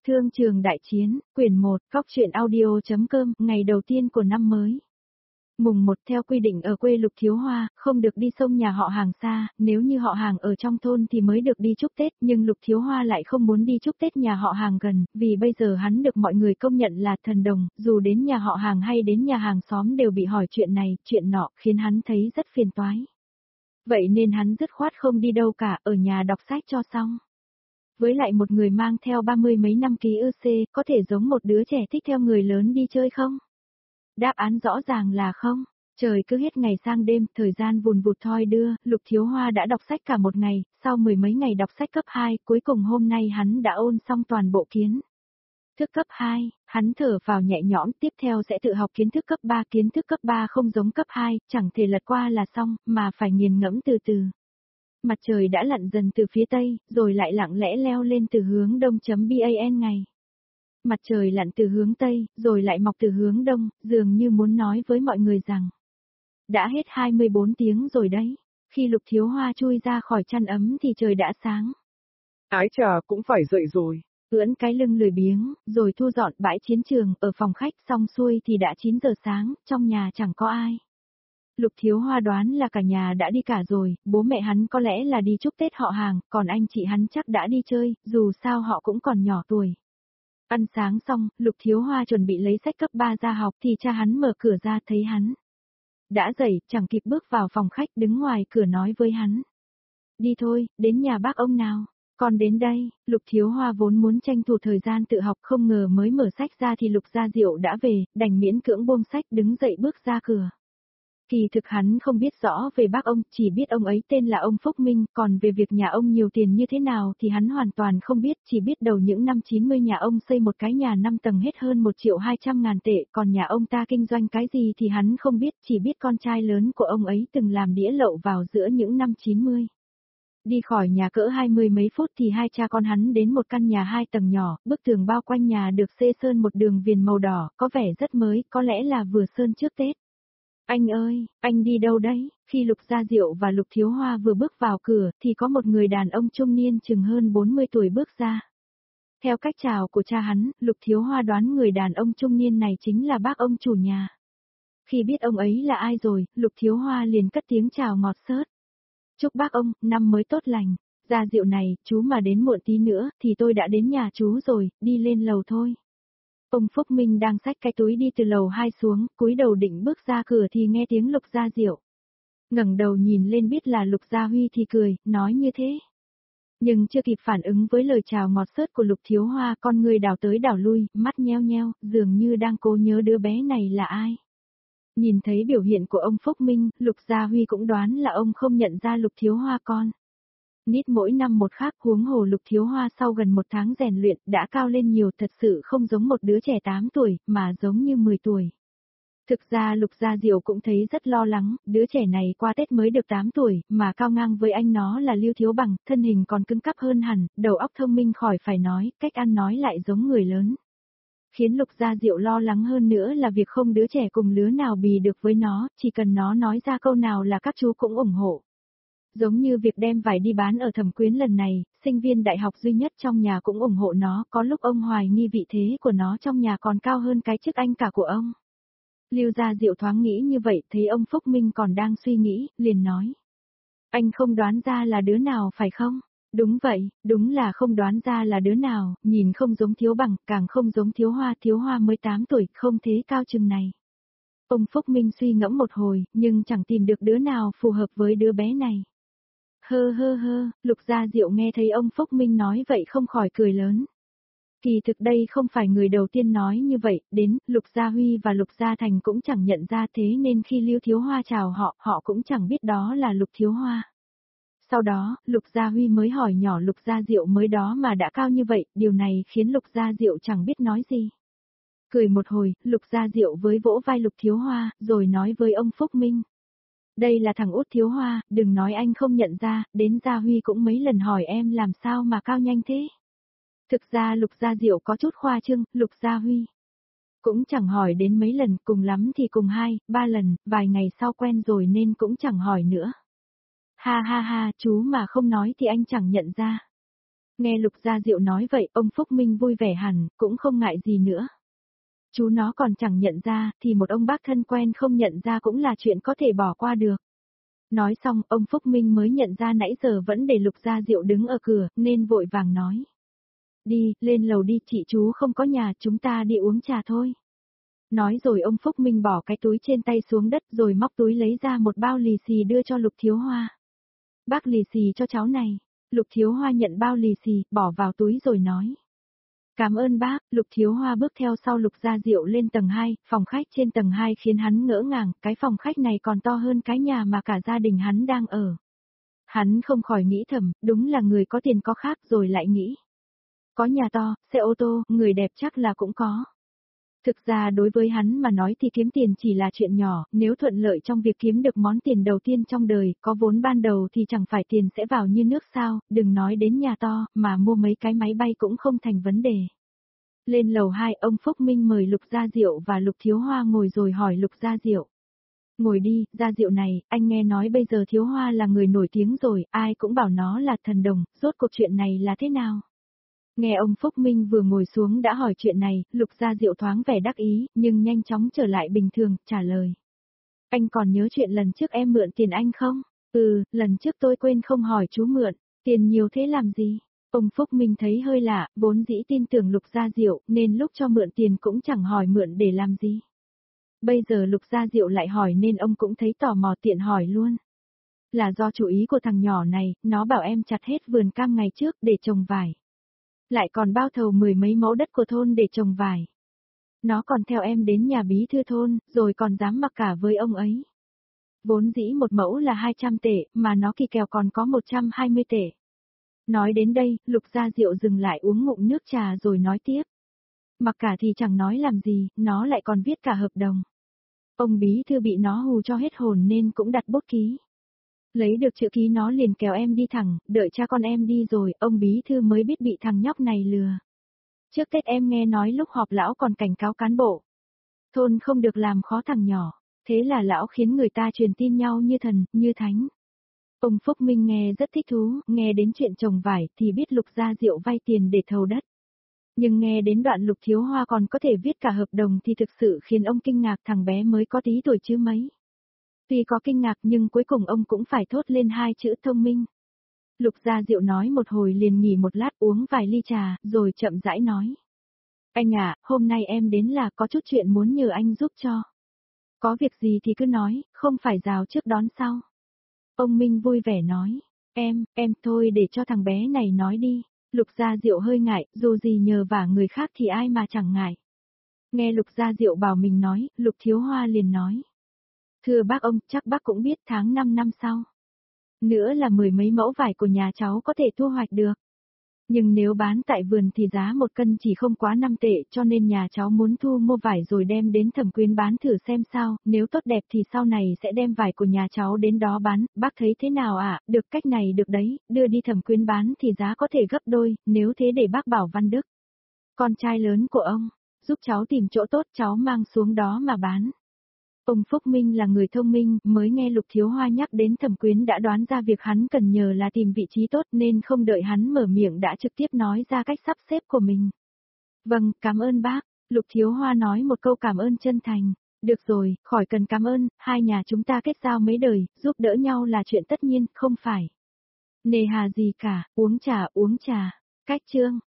Thương trường đại chiến, quyển 1, cóc truyện audio.com, ngày đầu tiên của năm mới. Mùng 1 theo quy định ở quê Lục Thiếu Hoa, không được đi sông nhà họ hàng xa, nếu như họ hàng ở trong thôn thì mới được đi chúc Tết, nhưng Lục Thiếu Hoa lại không muốn đi chúc Tết nhà họ hàng gần, vì bây giờ hắn được mọi người công nhận là thần đồng, dù đến nhà họ hàng hay đến nhà hàng xóm đều bị hỏi chuyện này, chuyện nọ, khiến hắn thấy rất phiền toái. Vậy nên hắn dứt khoát không đi đâu cả, ở nhà đọc sách cho xong. Với lại một người mang theo 30 mấy năm ký ức, có thể giống một đứa trẻ thích theo người lớn đi chơi không? Đáp án rõ ràng là không. Trời cứ hết ngày sang đêm, thời gian vùn vụt thoi đưa, Lục Thiếu Hoa đã đọc sách cả một ngày, sau mười mấy ngày đọc sách cấp 2, cuối cùng hôm nay hắn đã ôn xong toàn bộ kiến thức cấp 2, hắn thở vào nhẹ nhõm, tiếp theo sẽ tự học kiến thức cấp 3, kiến thức cấp 3 không giống cấp 2, chẳng thể lật qua là xong, mà phải nghiền ngẫm từ từ. Mặt trời đã lặn dần từ phía tây, rồi lại lặng lẽ leo lên từ hướng đông.ban ngày. Mặt trời lặn từ hướng tây, rồi lại mọc từ hướng đông, dường như muốn nói với mọi người rằng đã hết 24 tiếng rồi đấy. Khi Lục Thiếu Hoa chui ra khỏi chăn ấm thì trời đã sáng. Ái chà, cũng phải dậy rồi. Ưỡn cái lưng lười biếng, rồi thu dọn bãi chiến trường, ở phòng khách xong xuôi thì đã 9 giờ sáng, trong nhà chẳng có ai. Lục Thiếu Hoa đoán là cả nhà đã đi cả rồi, bố mẹ hắn có lẽ là đi chúc Tết họ hàng, còn anh chị hắn chắc đã đi chơi, dù sao họ cũng còn nhỏ tuổi. Ăn sáng xong, Lục Thiếu Hoa chuẩn bị lấy sách cấp 3 ra học thì cha hắn mở cửa ra thấy hắn đã dậy, chẳng kịp bước vào phòng khách đứng ngoài cửa nói với hắn. Đi thôi, đến nhà bác ông nào. Còn đến đây, Lục Thiếu Hoa vốn muốn tranh thủ thời gian tự học không ngờ mới mở sách ra thì Lục Gia Diệu đã về, đành miễn cưỡng buông sách đứng dậy bước ra cửa. Kỳ thực hắn không biết rõ về bác ông, chỉ biết ông ấy tên là ông Phúc Minh, còn về việc nhà ông nhiều tiền như thế nào thì hắn hoàn toàn không biết, chỉ biết đầu những năm 90 nhà ông xây một cái nhà 5 tầng hết hơn 1.200.000 tệ, còn nhà ông ta kinh doanh cái gì thì hắn không biết, chỉ biết con trai lớn của ông ấy từng làm đĩa lậu vào giữa những năm 90. Đi khỏi nhà cỡ 20 mấy phút thì hai cha con hắn đến một căn nhà 2 tầng nhỏ, bức tường bao quanh nhà được xê sơn một đường viền màu đỏ, có vẻ rất mới, có lẽ là vừa sơn trước Tết. Anh ơi, anh đi đâu đấy? Khi Lục Gia Diệu và Lục Thiếu Hoa vừa bước vào cửa thì có một người đàn ông trung niên chừng hơn 40 tuổi bước ra. Theo cách chào của cha hắn, Lục Thiếu Hoa đoán người đàn ông trung niên này chính là bác ông chủ nhà. Khi biết ông ấy là ai rồi, Lục Thiếu Hoa liền cất tiếng chào ngọt xớt. Chúc bác ông, năm mới tốt lành. Gia Diệu này, chú mà đến muộn tí nữa thì tôi đã đến nhà chú rồi, đi lên lầu thôi. Ông Phúc Minh đang xách cái túi đi từ lầu 2 xuống, cúi đầu định bước ra cửa thì nghe tiếng Lục Gia Diệu. Ngẩng đầu nhìn lên biết là Lục Gia Huy thì cười, nói như thế. Nhưng chưa kịp phản ứng với lời chào ngọt xớt của Lục Thiếu Hoa, con người đảo tới đảo lui, mắt nheo nheo, dường như đang cố nhớ đứa bé này là ai. Nhìn thấy biểu hiện của ông Phúc Minh, Lục Gia Huy cũng đoán là ông không nhận ra Lục Thiếu Hoa con. Nít mỗi năm một khác, huống hồ Lục Thiếu Hoa sau gần một tháng rèn luyện đã cao lên nhiều, thật sự không giống một đứa trẻ 8 tuổi, mà giống như 10 tuổi. Thực ra Lục Gia Diệu cũng thấy rất lo lắng, đứa trẻ này qua Tết mới được 8 tuổi, mà cao ngang với anh nó là Lưu Thiếu Bằng, thân hình còn cứng cáp hơn hẳn, đầu óc thông minh khỏi phải nói, cách ăn nói lại giống người lớn. Khiến Lục Gia Diệu lo lắng hơn nữa là việc không đứa trẻ cùng lứa nào bì được với nó, chỉ cần nó nói ra câu nào là các chú cũng ủng hộ. Giống như việc đem vải đi bán ở Thẩm Quyến lần này, sinh viên đại học duy nhất trong nhà cũng ủng hộ nó, có lúc ông hoài nghi vị thế của nó trong nhà còn cao hơn cái chức anh cả của ông. Lưu Gia Diệu thoáng nghĩ như vậy, thấy ông Phúc Minh còn đang suy nghĩ, liền nói. Anh không đoán ra là đứa nào phải không? Đúng vậy, đúng là không đoán ra là đứa nào, nhìn không giống Thiếu Bằng, càng không giống Thiếu Hoa mới 8 tuổi, không thế cao chừng này. Ông Phúc Minh suy ngẫm một hồi, nhưng chẳng tìm được đứa nào phù hợp với đứa bé này. Hơ hơ hơ, Lục Gia Diệu nghe thấy ông Phúc Minh nói vậy không khỏi cười lớn. Kỳ thực đây không phải người đầu tiên nói như vậy, đến, Lục Gia Huy và Lục Gia Thành cũng chẳng nhận ra thế nên khi Lưu Thiếu Hoa chào họ, họ cũng chẳng biết đó là Lục Thiếu Hoa. Sau đó, Lục Gia Huy mới hỏi nhỏ Lục Gia Diệu mới đó mà đã cao như vậy, điều này khiến Lục Gia Diệu chẳng biết nói gì. Cười một hồi, Lục Gia Diệu với vỗ vai Lục Thiếu Hoa, rồi nói với ông Phúc Minh. Đây là thằng út Thiếu Hoa, đừng nói anh không nhận ra, đến Gia Huy cũng mấy lần hỏi em làm sao mà cao nhanh thế. Thực ra Lục Gia Diệu có chút khoa trương, Lục Gia Huy cũng chẳng hỏi đến mấy lần, cùng lắm thì cùng 2, 3 lần, vài ngày sau quen rồi nên cũng chẳng hỏi nữa. Ha ha ha, chú mà không nói thì anh chẳng nhận ra. Nghe Lục Gia Diệu nói vậy, ông Phúc Minh vui vẻ hẳn, cũng không ngại gì nữa. Chú nó còn chẳng nhận ra, thì một ông bác thân quen không nhận ra cũng là chuyện có thể bỏ qua được. Nói xong, ông Phúc Minh mới nhận ra nãy giờ vẫn để Lục Gia Diệu đứng ở cửa, nên vội vàng nói. Đi, lên lầu đi, chị chú không có nhà, chúng ta đi uống trà thôi. Nói rồi ông Phúc Minh bỏ cái túi trên tay xuống đất rồi móc túi lấy ra một bao lì xì đưa cho Lục Thiếu Hoa. Bác lì xì cho cháu này. Lục Thiếu Hoa nhận bao lì xì, bỏ vào túi rồi nói. Cảm ơn bác. Lục Thiếu Hoa bước theo sau Lục Gia Diệu lên tầng 2, phòng khách trên tầng 2 khiến hắn ngỡ ngàng, cái phòng khách này còn to hơn cái nhà mà cả gia đình hắn đang ở. Hắn không khỏi nghĩ thầm, đúng là người có tiền có khác, rồi lại nghĩ. Có nhà to, xe ô tô, người đẹp chắc là cũng có. Thực ra đối với hắn mà nói thì kiếm tiền chỉ là chuyện nhỏ, nếu thuận lợi trong việc kiếm được món tiền đầu tiên trong đời, có vốn ban đầu thì chẳng phải tiền sẽ vào như nước sao, đừng nói đến nhà to, mà mua mấy cái máy bay cũng không thành vấn đề. Lên lầu 2, ông Phúc Minh mời Lục Gia Diệu và Lục Thiếu Hoa ngồi rồi hỏi Lục Gia Diệu. Ngồi đi, Gia Diệu này, anh nghe nói bây giờ Thiếu Hoa là người nổi tiếng rồi, ai cũng bảo nó là thần đồng, rốt cuộc chuyện này là thế nào? Nghe ông Phúc Minh vừa ngồi xuống đã hỏi chuyện này, Lục Gia Diệu thoáng vẻ đắc ý, nhưng nhanh chóng trở lại bình thường, trả lời. Anh còn nhớ chuyện lần trước em mượn tiền anh không? Lần trước tôi quên không hỏi chú mượn, tiền nhiều thế làm gì? Ông Phúc Minh thấy hơi lạ, vốn dĩ tin tưởng Lục Gia Diệu, nên lúc cho mượn tiền cũng chẳng hỏi mượn để làm gì. Bây giờ Lục Gia Diệu lại hỏi nên ông cũng thấy tò mò tiện hỏi luôn. Là do chủ ý của thằng nhỏ này, nó bảo em chặt hết vườn cam ngày trước để trồng vải. Lại còn bao thầu 10 mấy mẫu đất của thôn để trồng vải. Nó còn theo em đến nhà bí thư thôn, rồi còn dám mặc cả với ông ấy. Vốn dĩ một mẫu là 200 tệ, mà nó kỳ kèo còn có 120 tệ. Nói đến đây, Lục Gia Diệu dừng lại uống ngụm nước trà rồi nói tiếp. Mặc cả thì chẳng nói làm gì, nó lại còn viết cả hợp đồng. Ông bí thư bị nó hù cho hết hồn nên cũng đặt bút ký. Lấy được chữ ký nó liền kéo em đi thẳng, đợi cha con em đi rồi, ông bí thư mới biết bị thằng nhóc này lừa. Trước Tết em nghe nói lúc họp lão còn cảnh cáo cán bộ. Thôn không được làm khó thằng nhỏ, thế là lão khiến người ta truyền tin nhau như thần, như thánh. Ông Phúc Minh nghe rất thích thú, nghe đến chuyện trồng vải thì biết Lục Gia Diệu vay tiền để thầu đất. Nhưng nghe đến đoạn Lục Thiếu Hoa còn có thể viết cả hợp đồng thì thực sự khiến ông kinh ngạc, thằng bé mới có tí tuổi chứ mấy. Tuy có kinh ngạc nhưng cuối cùng ông cũng phải thốt lên hai chữ thông minh. Lục Gia Diệu nói một hồi liền nghỉ một lát uống vài ly trà, rồi chậm rãi nói. Anh à, hôm nay em đến là có chút chuyện muốn nhờ anh giúp cho. Có việc gì thì cứ nói, không phải rào trước đón sau. Ông Minh vui vẻ nói. Em thôi để cho thằng bé này nói đi. Lục Gia Diệu hơi ngại, dù gì nhờ vả người khác thì ai mà chẳng ngại. Nghe Lục Gia Diệu bảo mình nói, Lục Thiếu Hoa liền nói. Thưa bác ông, chắc bác cũng biết tháng 5 năm sau. Nữa là 10 mấy mẫu vải của nhà cháu có thể thu hoạch được. Nhưng nếu bán tại vườn thì giá 1 cân chỉ không quá 5 tệ, cho nên nhà cháu muốn thu mua vải rồi đem đến Thẩm Quyến bán thử xem sao, nếu tốt đẹp thì sau này sẽ đem vải của nhà cháu đến đó bán, bác thấy thế nào ạ? Được, cách này được đấy, đưa đi Thẩm Quyến bán thì giá có thể gấp đôi, nếu thế để bác bảo Văn Đức, con trai lớn của ông, giúp cháu tìm chỗ tốt, cháu mang xuống đó mà bán. Ông Phúc Minh là người thông minh, mới nghe Lục Thiếu Hoa nhắc đến Thẩm Quyến đã đoán ra việc hắn cần nhờ là tìm vị trí tốt nên không đợi hắn mở miệng đã trực tiếp nói ra cách sắp xếp của mình. Vâng, cảm ơn bác. Lục Thiếu Hoa nói một câu cảm ơn chân thành. Được rồi, khỏi cần cảm ơn, hai nhà chúng ta kết giao mấy đời, giúp đỡ nhau là chuyện tất nhiên, không phải nề hà gì cả, uống trà. Cách chương.